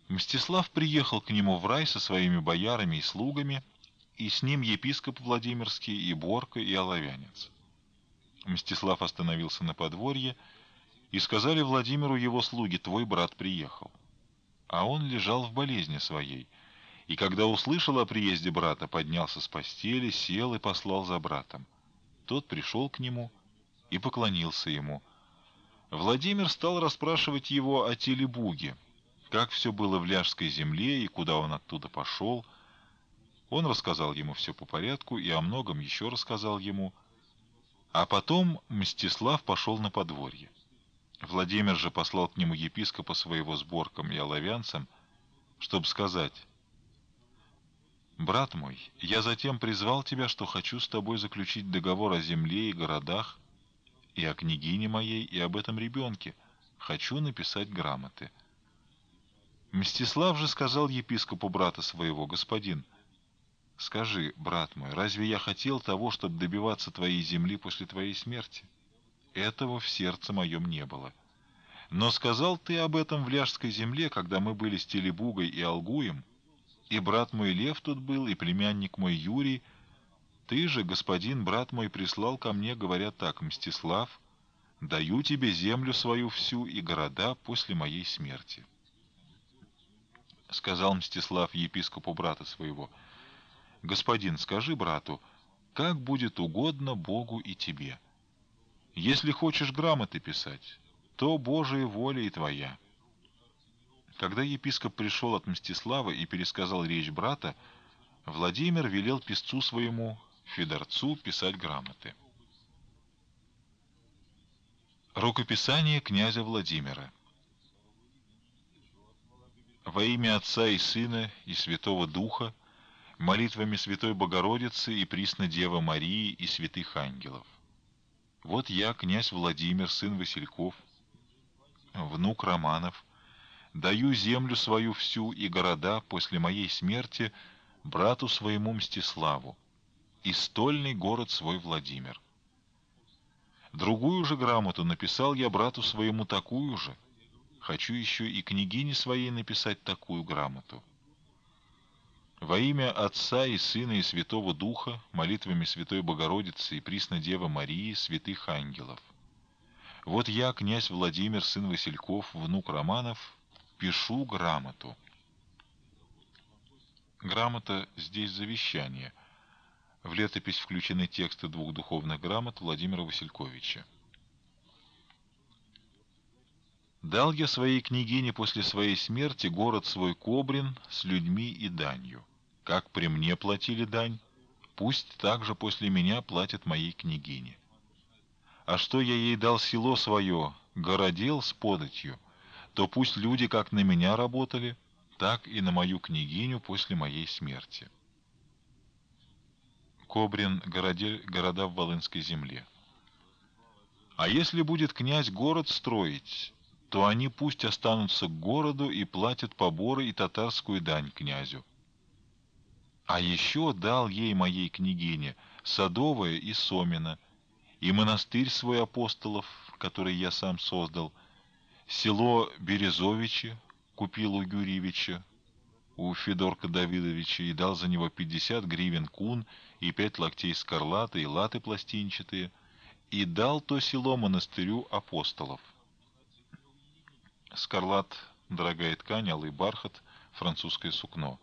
Мстислав приехал к нему в рай со своими боярами и слугами, и с ним епископ Владимирский, и Борка, и Оловянец. Мстислав остановился на подворье, и сказали Владимиру его слуги: «Твой брат приехал». А он лежал в болезни своей, и когда услышал о приезде брата, поднялся с постели, сел и послал за братом. Тот пришел к нему и поклонился ему. Владимир стал расспрашивать его о Телебуге, как все было в Ляжской земле и куда он оттуда пошел. Он рассказал ему все по порядку и о многом еще рассказал ему. А потом Мстислав пошел на подворье. Владимир же послал к нему епископа своего с Борком и Оловянцем, чтобы сказать: «Брат мой, я затем призвал тебя, что хочу с тобой заключить договор о земле и городах, и о княгине моей, и об этом ребенке. Хочу написать грамоты». Мстислав же сказал епископу брата своего: «Господин, скажи, брат мой, разве я хотел того, чтобы добиваться твоей земли после твоей смерти? Этого в сердце моем не было. Но сказал ты об этом в Ляжской земле, когда мы были с Телебугой и Алгуем, и брат мой Лев тут был, и племянник мой Юрий. Ты же, господин, брат мой, прислал ко мне, говоря так: Мстислав, даю тебе землю свою всю и города после моей смерти». Сказал Мстислав епископу брата своего: «Господин, скажи брату, как будет угодно Богу и тебе. Если хочешь грамоты писать, то Божия воля и твоя». Когда епископ пришел от Мстислава и пересказал речь брата, Владимир велел писцу своему Федорцу писать грамоты. Рукописание князя Владимира. Во имя Отца и Сына и Святого Духа, молитвами Святой Богородицы и Преснодевы Марии и святых ангелов. Вот я, князь Владимир, сын Васильков, внук Романов, даю землю свою всю и города после моей смерти брату своему Мстиславу, и стольный город свой Владимир. Другую же грамоту написал я брату своему такую же. Хочу еще и княгине своей написать такую грамоту. Во имя Отца и Сына и Святого Духа, молитвами Святой Богородицы и Преснодевы Марии, святых ангелов. Вот я, князь Владимир, сын Васильков, внук Романов, пишу грамоту. Грамота здесь завещание. В летопись включены тексты двух духовных грамот Владимира Васильковича. Дал я своей княгине после своей смерти город свой Кобрин с людьми и данью. Как при мне платили дань, пусть также после меня платят моей княгине. А что я ей дал село свое, городел с податью, то пусть люди как на меня работали, так и на мою княгиню после моей смерти. Кобрин, городель, города в Волынской земле. А если будет князь город строить, то они пусть останутся к городу и платят поборы и татарскую дань князю. А еще дал ей, моей княгине, Садовое и Сомино, и монастырь свой апостолов, который я сам создал, село Березовичи купил у Юрьевича, у Федорка Давидовича, и дал за него 50 гривен кун и 5 локтей скарлаты и латы пластинчатые, и дал то село монастырю апостолов. Скарлат — дорогая ткань, алый бархат, французское сукно.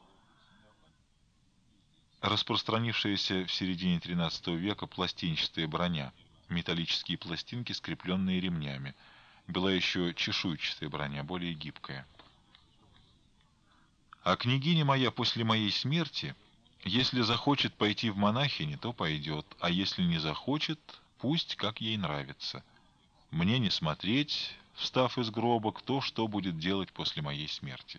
Распространившаяся в середине XIII века пластинчатая броня, металлические пластинки, скрепленные ремнями. Была еще чешуйчатая броня, более гибкая. А княгиня моя после моей смерти, если захочет пойти в монахини, то пойдет, а если не захочет, пусть как ей нравится. Мне не смотреть, встав из гроба, кто что будет делать после моей смерти.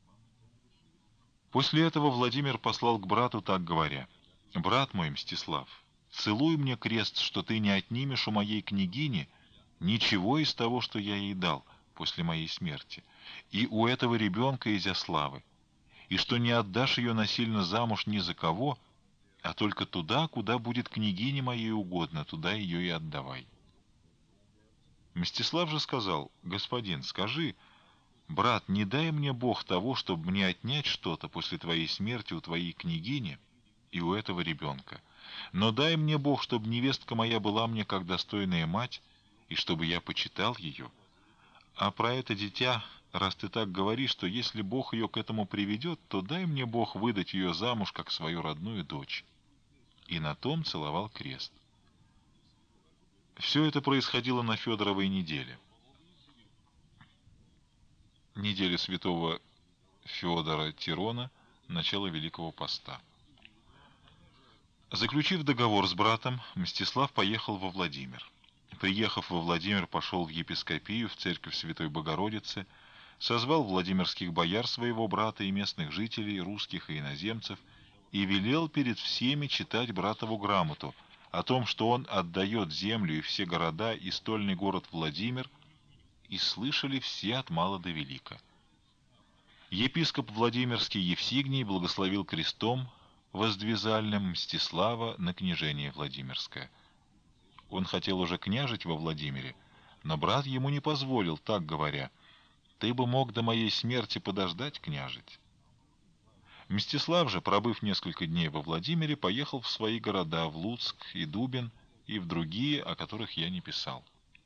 После этого Владимир послал к брату, так говоря: «Брат мой Мстислав, целуй мне крест, что ты не отнимешь у моей княгини ничего из того, что я ей дал после моей смерти, и у этого ребенка Изяславы, и что не отдашь ее насильно замуж ни за кого, а только туда, куда будет княгине моей угодно, туда ее и отдавай». Мстислав же сказал: «Господин, скажи, «Брат, не дай мне Бог того, чтобы мне отнять что-то после твоей смерти у твоей княгини и у этого ребенка. Но дай мне Бог, чтобы невестка моя была мне как достойная мать, и чтобы я почитал ее. А про это дитя, раз ты так говоришь, что если Бог ее к этому приведет, то дай мне Бог выдать ее замуж, как свою родную дочь». И на том целовал крест. Все это происходило на Федоровой неделе. Неделя святого Федора Тирона, начало Великого Поста. Заключив договор с братом, Мстислав поехал во Владимир. Приехав во Владимир, пошел в епископию, в церковь Святой Богородицы, созвал владимирских бояр своего брата и местных жителей, русских и иноземцев, и велел перед всеми читать братову грамоту о том, что он отдает землю и все города и стольный город Владимир, и слышали все от мала до велика. Епископ Владимирский Евсигний благословил крестом воздвизальным Мстислава на княжение Владимирское. Он хотел уже княжить во Владимире, но брат ему не позволил, так говоря: «Ты бы мог до моей смерти подождать княжить». Мстислав же, пробыв несколько дней во Владимире, поехал в свои города, в Луцк и Дубин, и в другие, о которых я не писал.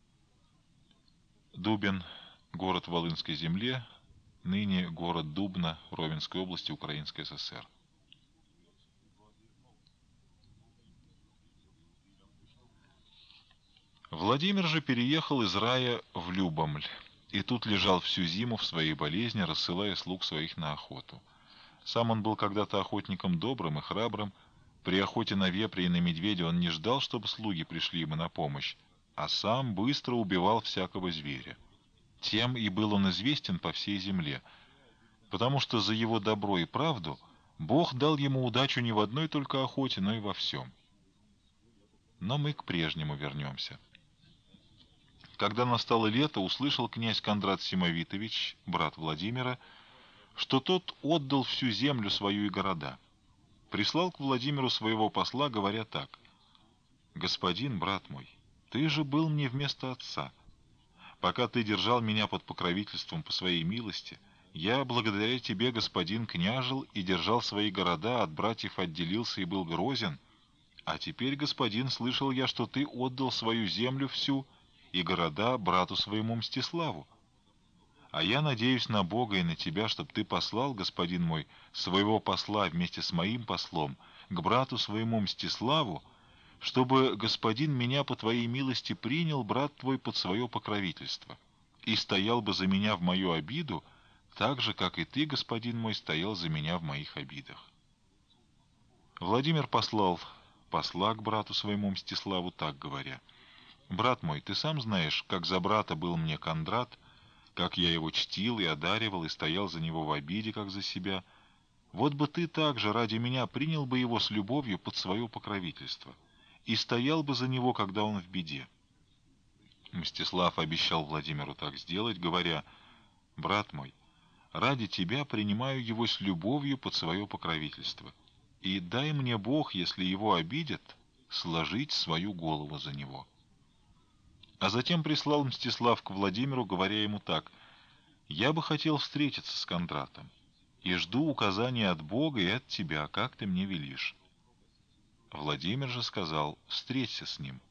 Дубин — город в Волынской земле, ныне город Дубна в Ровенской области, Украинской ССР. Владимир же переехал из Рая в Любомль, и тут лежал всю зиму в своей болезни, рассылая слуг своих на охоту. Сам он был когда-то охотником добрым и храбрым. При охоте на вепря и на медведя он не ждал, чтобы слуги пришли ему на помощь, а сам быстро убивал всякого зверя. Тем и был он известен по всей земле, потому что за его добро и правду Бог дал ему удачу не в одной только охоте, но и во всем. Но мы к прежнему вернемся. Когда настало лето, услышал князь Кондрат Симовитович, брат Владимира, что тот отдал всю землю свою и города. Прислал к Владимиру своего посла, говоря так: «Господин, брат мой, ты же был мне вместо отца. Пока ты держал меня под покровительством по своей милости, я, благодаря тебе, господин, княжил и держал свои города, от братьев отделился и был грозен. А теперь, господин, слышал я, что ты отдал свою землю всю и города брату своему Мстиславу. А я надеюсь на Бога и на тебя, чтобы ты послал, господин мой, своего посла вместе с моим послом к брату своему Мстиславу, чтобы господин меня по твоей милости принял, брат твой, под свое покровительство, и стоял бы за меня в мою обиду, так же, как и ты, господин мой, стоял за меня в моих обидах». Владимир послал посла к брату своему Мстиславу, так говоря: «Брат мой, ты сам знаешь, как за брата был мне Кондрат, как я его чтил и одаривал, и стоял за него в обиде, как за себя. Вот бы ты также ради меня принял бы его с любовью под свое покровительство и стоял бы за него, когда он в беде». Мстислав обещал Владимиру так сделать, говоря: «Брат мой, ради тебя принимаю его с любовью под свое покровительство, и дай мне Бог, если его обидят, сложить свою голову за него». А затем прислал Мстислав к Владимиру, говоря ему так: «Я бы хотел встретиться с Кондратом, и жду указания от Бога и от тебя, как ты мне велишь». Владимир же сказал: «Встреться с ним».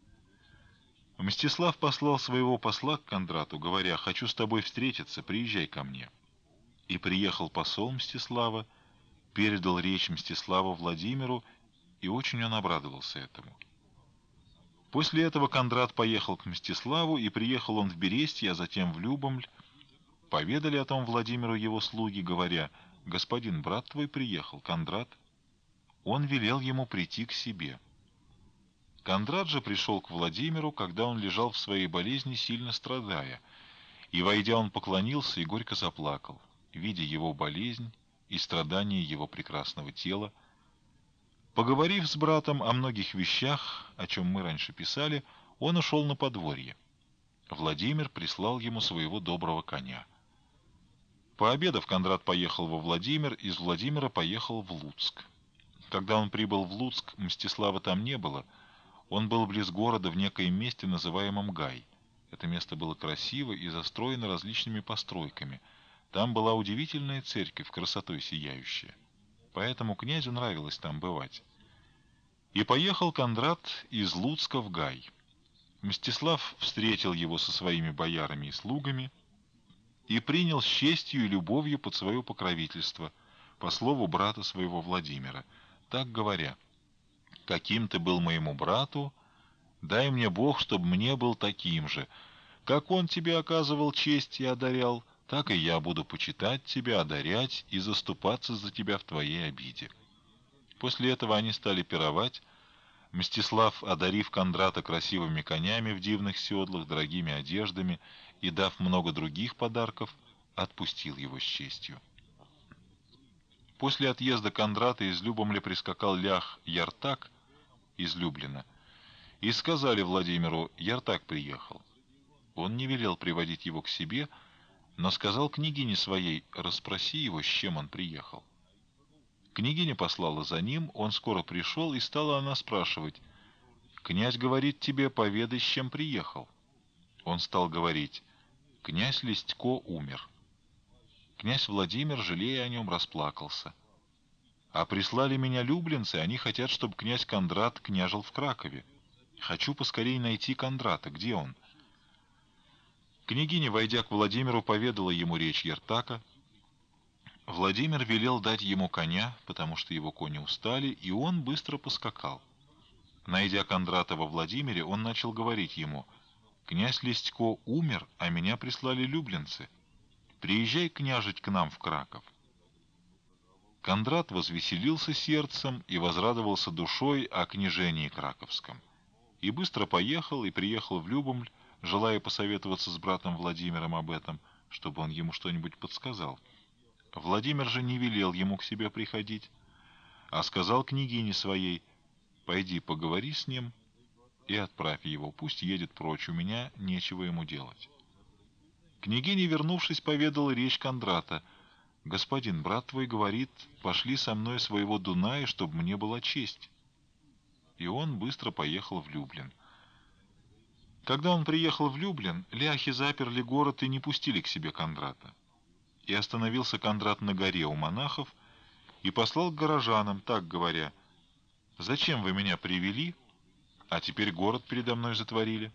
Мстислав послал своего посла к Кондрату, говоря: «Хочу с тобой встретиться, приезжай ко мне». И приехал посол Мстислава, передал речь Мстислава Владимиру, и очень он обрадовался этому. После этого Кондрат поехал к Мстиславу, и приехал он в Берестье, а затем в Любомль. Поведали о том Владимиру его слуги, говоря: «Господин, брат твой приехал, Кондрат». Он велел ему прийти к себе. Кондрат же пришел к Владимиру, когда он лежал в своей болезни, сильно страдая, и, войдя, он поклонился и горько заплакал, видя его болезнь и страдания его прекрасного тела. Поговорив с братом о многих вещах, о чем мы раньше писали, он ушел на подворье. Владимир прислал ему своего доброго коня. Пообедав, Кондрат поехал во Владимир, из Владимира поехал в Луцк. Когда он прибыл в Луцк, Мстислава там не было. Он был близ города в некоем месте, называемом Гай. Это место было красиво и застроено различными постройками. Там была удивительная церковь, красотой сияющая. Поэтому князю нравилось там бывать. И поехал Кондрат из Луцка в Гай. Мстислав встретил его со своими боярами и слугами и принял с честью и любовью под свое покровительство, по слову брата своего Владимира, так говоря: «Каким ты был моему брату, дай мне Бог, чтобы мне был таким же. Как он тебе оказывал честь и одарял, так и я буду почитать тебя, одарять и заступаться за тебя в твоей обиде». После этого они стали пировать. Мстислав, одарив Кондрата красивыми конями в дивных седлах, дорогими одеждами и дав много других подарков, отпустил его с честью. После отъезда Кондрата из Любомля прискакал лях Яртак из Люблина, и сказали Владимиру: «Яртак приехал». Он не велел приводить его к себе, но сказал княгине своей: «Расспроси его, с чем он приехал». Княгиня послала за ним, он скоро пришел, и стала она спрашивать: «Князь говорит тебе, поведай, с чем приехал». Он стал говорить: «Князь Листько умер». Князь Владимир, жалея о нем, расплакался. «А прислали меня люблинцы, они хотят, чтобы князь Кондрат княжил в Кракове. Хочу поскорей найти Кондрата, где он?» Княгиня, войдя к Владимиру, поведала ему речь Яртака. Владимир велел дать ему коня, потому что его кони устали, и он быстро поскакал. Найдя Кондрата во Владимире, он начал говорить ему: «Князь Листько умер, а меня прислали люблинцы. Приезжай княжить к нам в Краков». Кондрат возвеселился сердцем и возрадовался душой о княжении краковском. И быстро поехал и приехал в Любомль, желая посоветоваться с братом Владимиром об этом, чтобы он ему что-нибудь подсказал. Владимир же не велел ему к себе приходить, а сказал княгине своей: «Пойди поговори с ним и отправь его, пусть едет прочь, у меня нечего ему делать». Княгиня, вернувшись, поведала речь Кондрата: «Господин, брат твой говорит, пошли со мной своего Дуная, чтобы мне была честь». И он быстро поехал в Люблин. Когда он приехал в Люблин, ляхи заперли город и не пустили к себе Кондрата. И остановился Кондрат на горе у монахов и послал к горожанам, так говоря: «Зачем вы меня привели, а теперь город передо мной затворили?»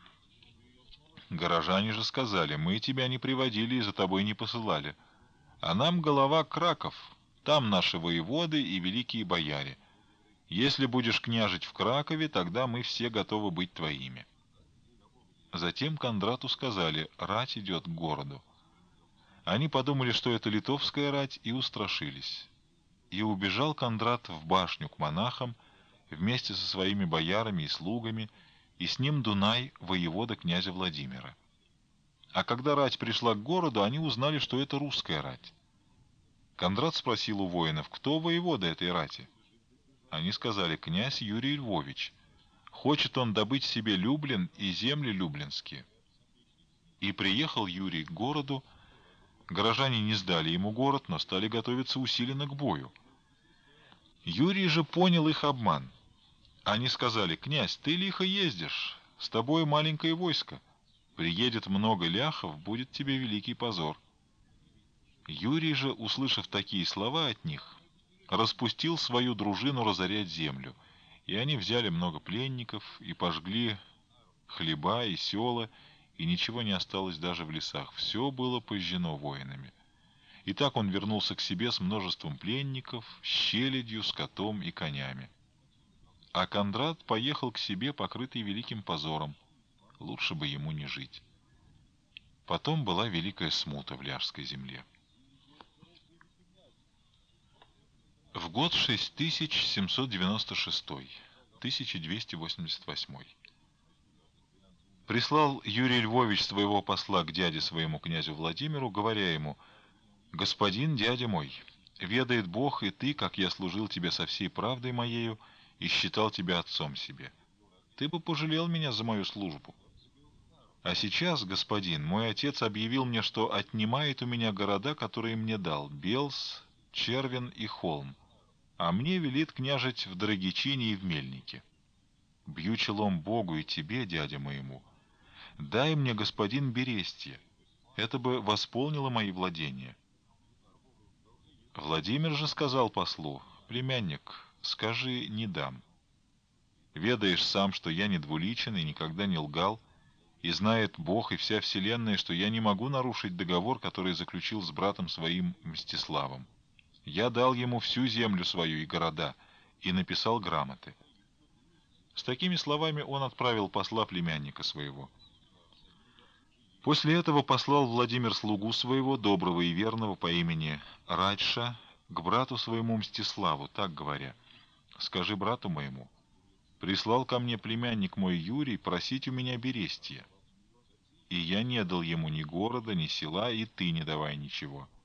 Горожане же сказали: «Мы тебя не приводили и за тобой не посылали, а нам голова Краков, там наши воеводы и великие бояре. Если будешь княжить в Кракове, тогда мы все готовы быть твоими». Затем Кондрату сказали: «Рать идет к городу». Они подумали, что это литовская рать, и устрашились. И убежал Кондрат в башню к монахам вместе со своими боярами и слугами, и с ним Дунай, воевода князя Владимира. А когда рать пришла к городу, они узнали, что это русская рать. Кондрат спросил у воинов: «Кто воевода этой рати?» Они сказали: «Князь Юрий Львович. Хочет он добыть себе Люблин и земли люблинские». И приехал Юрий к городу. Горожане не сдали ему город, но стали готовиться усиленно к бою. Юрий же понял их обман. Они сказали: «Князь, ты лихо ездишь, с тобой маленькое войско. Приедет много ляхов, будет тебе великий позор». Юрий же, услышав такие слова от них, распустил свою дружину разорять землю, и они взяли много пленников и пожгли хлеба и села, и ничего не осталось даже в лесах, все было пожжено воинами. И так он вернулся к себе с множеством пленников, с челядью, скотом и конями. А Кондрат поехал к себе, покрытый великим позором. Лучше бы ему не жить. Потом была великая смута в ляжской земле. В год 6796, 1288. Прислал Юрий Львович своего посла к дяде своему князю Владимиру, говоря ему: «Господин, дядя мой, ведает Бог и ты, как я служил тебе со всей правдой моею и считал тебя отцом себе. Ты бы пожалел меня за мою службу. А сейчас, господин, мой отец объявил мне, что отнимает у меня города, которые мне дал: Белс, Червен и Холм, а мне велит княжить в Драгичине и в Мельнике. Бью челом Богу и тебе, дядя моему, дай мне, господин, Берестье, это бы восполнило мои владения». Владимир же сказал послу: «Племянник, скажи, не дам. Ведаешь сам, что я не двуличен и никогда не лгал, и знает Бог и вся вселенная, что я не могу нарушить договор, который заключил с братом своим Мстиславом. Я дал ему всю землю свою и города, и написал грамоты». С такими словами он отправил посла племянника своего. После этого послал Владимир слугу своего, доброго и верного по имени Радша, к брату своему Мстиславу, так говоря: «Скажи брату моему, прислал ко мне племянник мой Юрий просить у меня Берестия, и я не дал ему ни города, ни села, и ты не давай ничего.